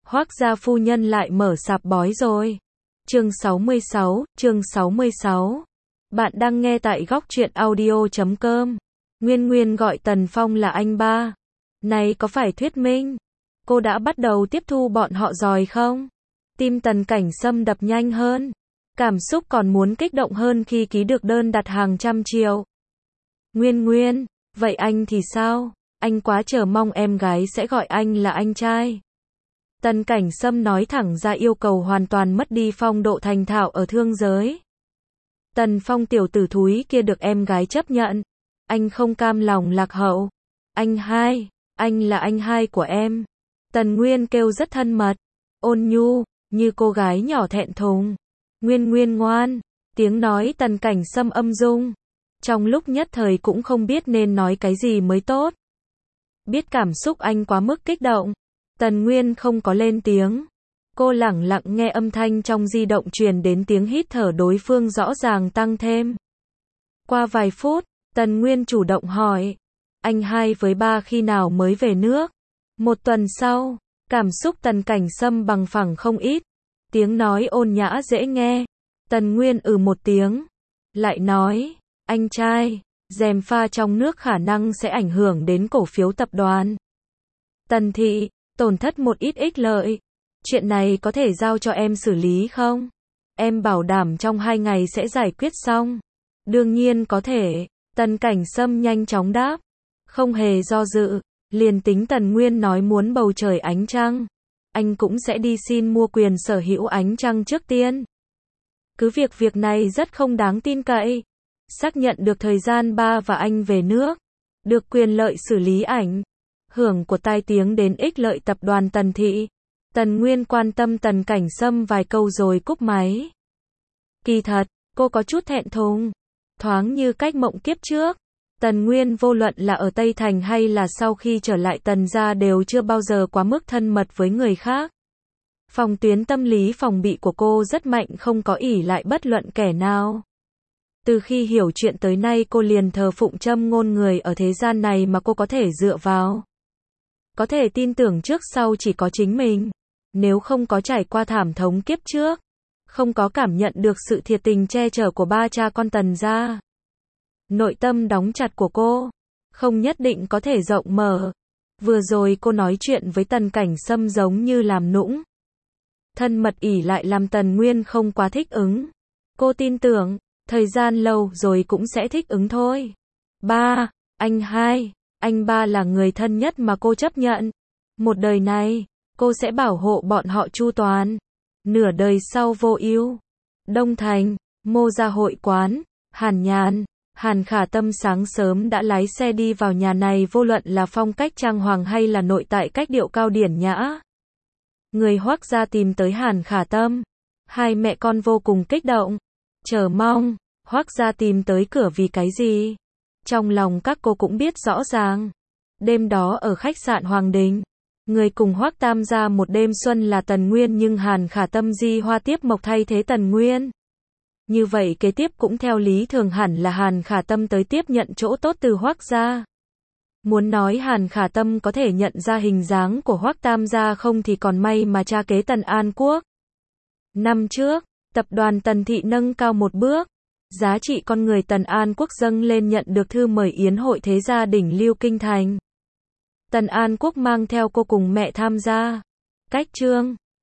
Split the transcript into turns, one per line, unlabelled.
Hoác gia phu nhân lại mở sạp bói rồi. Chương 66. Bạn đang nghe tại góc truyện audio.com. Nguyên gọi Tần Phong là anh ba. Này có phải thuyết minh? Cô đã bắt đầu tiếp thu bọn họ rồi không? Tim Tần Cảnh Sâm đập nhanh hơn. Cảm xúc còn muốn kích động hơn khi ký được đơn đặt hàng trăm triệu. Nguyên, vậy anh thì sao? Anh quá chờ mong em gái sẽ gọi anh là anh trai. Tần Cảnh Sâm nói thẳng ra yêu cầu hoàn toàn mất đi phong độ thành thạo ở thương giới. Tần Phong tiểu tử thúi kia được em gái chấp nhận. Anh không cam lòng lạc hậu. Anh là anh hai của em. Tần Nguyên kêu rất thân mật, ôn nhu, như cô gái nhỏ thẹn thùng. Nguyên ngoan, tiếng nói Tần Cảnh Sâm âm dung. Trong lúc nhất thời cũng không biết nên nói cái gì mới tốt. Biết cảm xúc anh quá mức kích động, Tần Nguyên không có lên tiếng. Cô lẳng lặng nghe âm thanh trong di động truyền đến tiếng hít thở đối phương rõ ràng tăng thêm. Qua vài phút, Tần Nguyên chủ động hỏi, anh hai với ba khi nào mới về nước? Một tuần sau, cảm xúc Tần Cảnh Sâm bằng phẳng không ít. Tiếng nói ôn nhã dễ nghe. Tần Nguyên một tiếng. Lại nói, anh trai, gièm pha trong nước khả năng sẽ ảnh hưởng đến cổ phiếu tập đoàn Tần thị, tổn thất một ít ích lợi. Chuyện này có thể giao cho em xử lý không? Em bảo đảm trong 2 ngày sẽ giải quyết xong. Đương nhiên có thể, Tần Cảnh Sâm nhanh chóng đáp. Không hề do dự, liền tính Tần Nguyên nói muốn bầu trời ánh trăng. Anh cũng sẽ đi xin mua quyền sở hữu ánh trăng trước tiên. Cứ việc này rất không đáng tin cậy. Xác nhận được thời gian ba và anh về nước. Được quyền lợi xử lý ảnh hưởng của tai tiếng đến ích lợi tập đoàn Tần thị. Tần Nguyên quan tâm Tần Cảnh Sâm vài câu rồi cúp máy. Kỳ thật, cô có chút thẹn thùng. Thoáng như cách mộng kiếp trước. Tần Nguyên vô luận là ở Tây Thành hay là sau khi trở lại Tần gia đều chưa bao giờ quá mức thân mật với người khác. Phòng tuyến tâm lý phòng bị của cô rất mạnh, không có ỷ lại bất luận kẻ nào. Từ khi hiểu chuyện tới nay cô liền thờ phụng châm ngôn người ở thế gian này mà cô có thể dựa vào. Có thể tin tưởng trước sau chỉ có chính mình. Nếu không có trải qua thảm thống kiếp trước, không có cảm nhận được sự thiệt tình che chở của ba cha con Tần gia, nội tâm đóng chặt của cô không nhất định có thể rộng mở. Vừa rồi cô nói chuyện với Tần Cảnh Sâm giống như làm nũng. Thân mật ỷ lại làm Tần Nguyên không quá thích ứng. Cô tin tưởng, thời gian lâu rồi cũng sẽ thích ứng thôi. Ba, anh ba là người thân nhất mà cô chấp nhận. Một đời này, cô sẽ bảo hộ bọn họ chu toàn. Nửa đời sau vô ưu. Đông Thành, Mô gia hội quán, Hàn Nhàn, Hàn Khả Tâm sáng sớm đã lái xe đi vào nhà này, vô luận là phong cách trang hoàng hay là nội tại cách điệu cao điển nhã. Người Hoác gia tìm tới Hàn Khả Tâm. Hai mẹ con vô cùng kích động, chờ mong. Hoác gia tìm tới cửa vì cái gì? Trong lòng các cô cũng biết rõ ràng. Đêm đó ở khách sạn Hoàng Đình, người cùng Hoác Tam gia một đêm xuân là Tần Nguyên, nhưng Hàn Khả Tâm di hoa tiếp mộc thay thế Tần Nguyên. Như vậy kế tiếp cũng theo lý thường hẳn là Hàn Khả Tâm tới tiếp nhận chỗ tốt từ Hoác gia. Muốn nói Hàn Khả Tâm có thể nhận ra hình dáng của Hoác Tam gia không thì còn may mà cha kế Tần An Quốc. Năm trước, tập đoàn Tần thị nâng cao một bước. Giá trị con người Tần An Quốc dâng lên, nhận được thư mời yến hội thế gia đỉnh lưu kinh thành. Tần An Quốc mang theo cô cùng mẹ tham gia. Cách chương